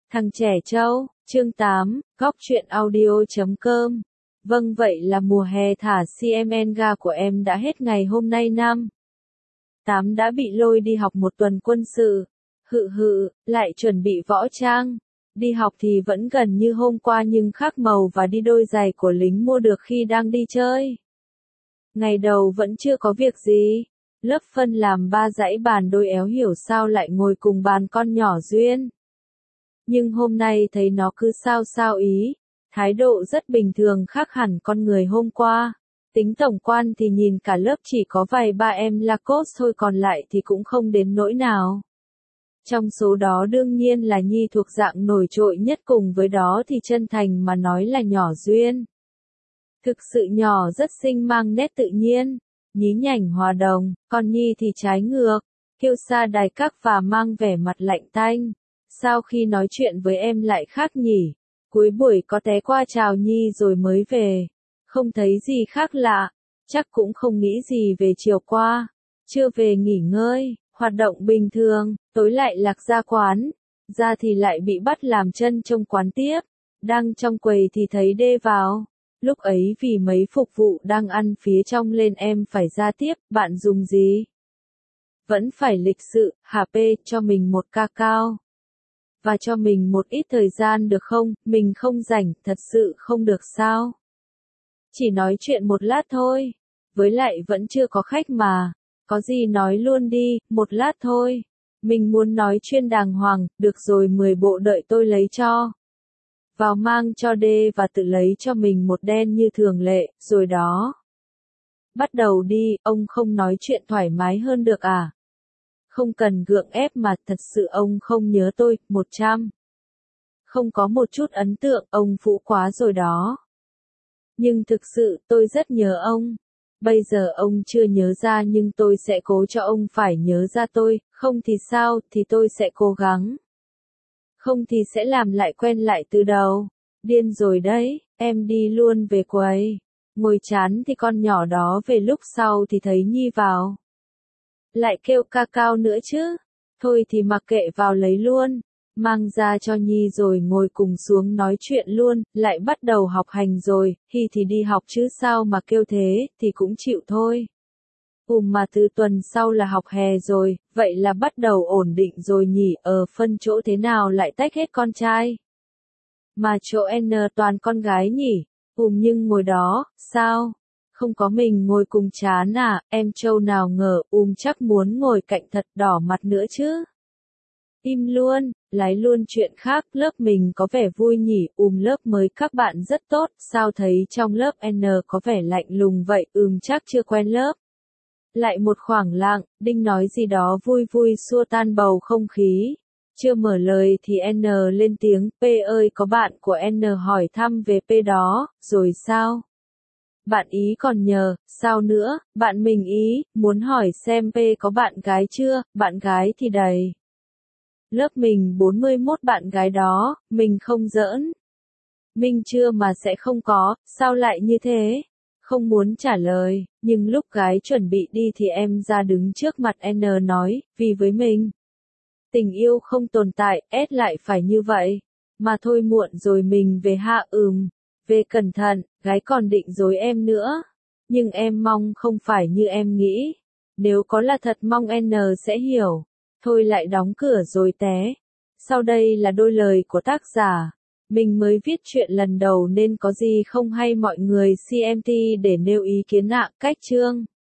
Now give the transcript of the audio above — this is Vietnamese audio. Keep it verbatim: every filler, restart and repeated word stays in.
Thằng trẻ trâu, chương tám, góc truyện audio chấm com. Vâng, vậy là mùa hè thả xê em en ga của em đã hết ngày hôm nay năm. Tám đã bị lôi đi học một tuần quân sự. Hự hự, lại chuẩn bị võ trang. Đi học thì vẫn gần như hôm qua nhưng khác màu và đi đôi giày của lính mua được khi đang đi chơi. Ngày đầu vẫn chưa có việc gì. Lớp phân làm ba dãy bàn đôi éo hiểu sao lại ngồi cùng bàn con nhỏ Duyên. Nhưng hôm nay thấy nó cứ sao sao ý, thái độ rất bình thường khác hẳn con người hôm qua. Tính tổng quan thì nhìn cả lớp chỉ có vài ba em Lacoste thôi, còn lại thì cũng không đến nỗi nào. Trong số đó đương nhiên là Nhi thuộc dạng nổi trội nhất, cùng với đó thì chân thành mà nói là nhỏ Duyên. Thực sự nhỏ rất xinh, mang nét tự nhiên, nhí nhảnh hòa đồng, còn Nhi thì trái ngược, kiêu sa đài các và mang vẻ mặt lạnh tanh. Sao khi nói chuyện với em lại khác nhỉ? Cuối buổi có té qua chào Nhi rồi mới về. Không thấy gì khác lạ. Chắc cũng không nghĩ gì về chiều qua. Chưa về nghỉ ngơi, hoạt động bình thường, tối lại lạc ra quán. Ra thì lại bị bắt làm chân trong quán tiếp. Đang trong quầy thì thấy Đê vào. Lúc ấy vì mấy phục vụ đang ăn phía trong lên em phải ra tiếp. Bạn dùng gì? Vẫn phải lịch sự, hả P, cho mình một ca cao. Và cho mình một ít thời gian được không, mình không rảnh, thật sự không được sao? Chỉ nói chuyện một lát thôi, với lại vẫn chưa có khách mà, có gì nói luôn đi, một lát thôi. Mình muốn nói chuyên đàng hoàng, được rồi, mười bộ đợi tôi lấy cho. Vào mang cho Đê và tự lấy cho mình một đen như thường lệ, rồi đó. Bắt đầu đi, ông không nói chuyện thoải mái hơn được à? Không cần gượng ép mà, thật sự ông không nhớ tôi, một trăm. Không có một chút ấn tượng, ông phũ quá rồi đó. Nhưng thực sự, tôi rất nhớ ông. Bây giờ ông chưa nhớ ra nhưng tôi sẽ cố cho ông phải nhớ ra tôi, không thì sao, thì tôi sẽ cố gắng. Không thì sẽ làm lại quen lại từ đầu. Điên rồi đấy, em đi luôn về quầy. Ngồi chán thì con nhỏ đó về, lúc sau thì thấy Nhi vào. Lại kêu ca cao nữa chứ. Thôi thì mặc kệ, vào lấy luôn. Mang ra cho Nhi rồi ngồi cùng xuống nói chuyện luôn. Lại bắt đầu học hành rồi, thì thì đi học chứ sao mà kêu thế, thì cũng chịu thôi. Ùm mà từ tuần sau là học hè rồi, vậy là bắt đầu ổn định rồi nhỉ. Ờ phân chỗ thế nào lại tách hết con trai? Mà chỗ N toàn con gái nhỉ? Ùm nhưng ngồi đó, sao? Không có mình ngồi cùng chán à, em Châu nào ngờ, ùm chắc muốn ngồi cạnh thật đỏ mặt nữa chứ. Im luôn, lái luôn chuyện khác, lớp mình có vẻ vui nhỉ, ùm lớp mới các bạn rất tốt, sao thấy trong lớp N có vẻ lạnh lùng vậy, ừm chắc chưa quen lớp. Lại một khoảng lặng, Đinh nói gì đó vui vui xua tan bầu không khí. Chưa mở lời thì N lên tiếng, P ơi có bạn của N hỏi thăm về P đó, rồi sao? Bạn ý còn nhờ, sao nữa, bạn mình ý, muốn hỏi xem P có bạn gái chưa, bạn gái thì đầy. Lớp mình bốn mươi mốt bạn gái đó, mình không giỡn. Mình chưa mà sẽ không có, sao lại như thế? Không muốn trả lời, nhưng lúc gái chuẩn bị đi thì em ra đứng trước mặt N nói, vì với mình. Tình yêu không tồn tại, S lại phải như vậy. Mà thôi muộn rồi mình về hạ ừm. Về cẩn thận, gái còn định dối em nữa. Nhưng em mong không phải như em nghĩ. Nếu có là thật mong N sẽ hiểu. Thôi lại đóng cửa rồi té. Sau đây là đôi lời của tác giả. Mình mới viết chuyện lần đầu nên có gì không hay mọi người xê em tê để nêu ý kiến ạ. Cách chương.